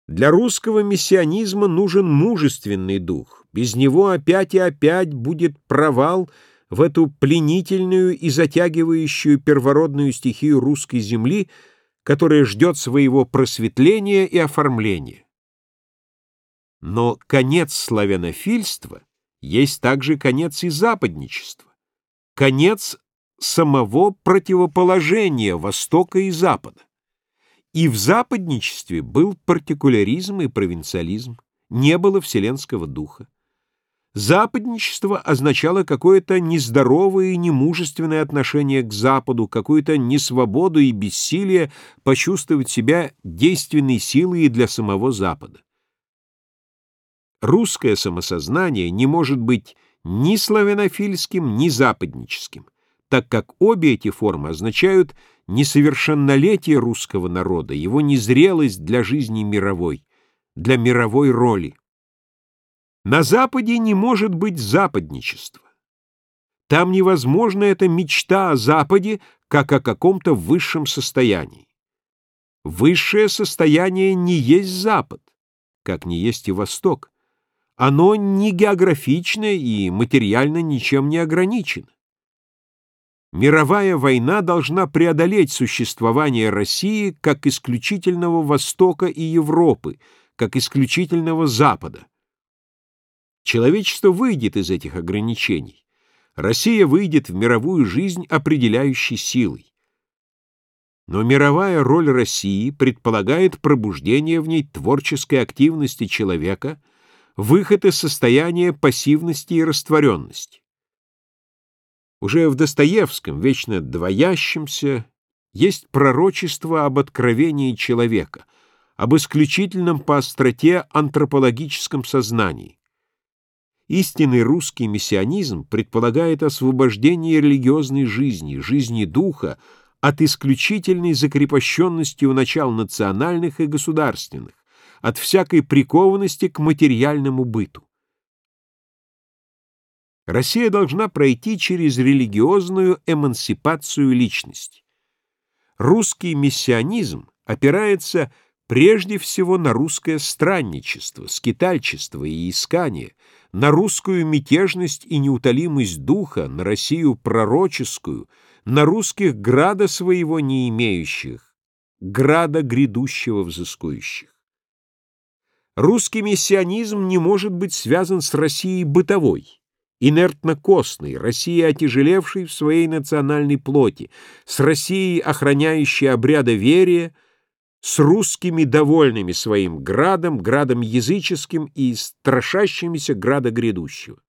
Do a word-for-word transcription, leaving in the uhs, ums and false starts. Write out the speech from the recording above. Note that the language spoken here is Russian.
Для русского миссионизма нужен мужественный дух. Без него опять и опять будет провал в эту пленительную и затягивающую первородную стихию русской земли, которая ждет своего просветления и оформления. Но конец славянофильства есть также конец и западничества, конец самого противоположения Востока и Запада. И в западничестве был партикуляризм и провинциализм, не было вселенского духа. Западничество означало какое-то нездоровое и немужественное отношение к Западу, какую-то несвободу и бессилие почувствовать себя действенной силой и для самого Запада. Русское самосознание не может быть ни славянофильским, ни западническим, так как обе эти формы означают несовершеннолетие русского народа, его незрелость для жизни мировой, для мировой роли. На Западе не может быть западничества. Там невозможна эта мечта о Западе, как о каком-то высшем состоянии. Высшее состояние не есть Запад, как не есть и Восток. Оно не географично и материально ничем не ограничено. Мировая война должна преодолеть существование России как исключительного Востока и Европы, как исключительного Запада. Человечество выйдет из этих ограничений. Россия выйдет в мировую жизнь определяющей силой. Но мировая роль России предполагает пробуждение в ней творческой активности человека, выход из состояния пассивности и растворенности. Уже в Достоевском, вечно двоящемся, есть пророчество об откровении человека, об исключительном по остроте антропологическом сознании. Истинный русский миссионизм предполагает освобождение религиозной жизни, жизни духа от исключительной закрепощенности у начал национальных и государственных, от всякой прикованности к материальному быту. Россия должна пройти через религиозную эмансипацию личности. Русский миссионизм опирается прежде всего на русское странничество, скитальчество и искание, на русскую мятежность и неутолимость духа, на Россию пророческую, на русских града своего не имеющих, града грядущего взыскующих. Русский миссионизм не может быть связан с Россией бытовой, инертно-костной, Россией, отяжелевшей в своей национальной плоти, с Россией, охраняющей обрядоверие, с русскими, довольными своим градом, градом языческим и страшащимися града грядущего.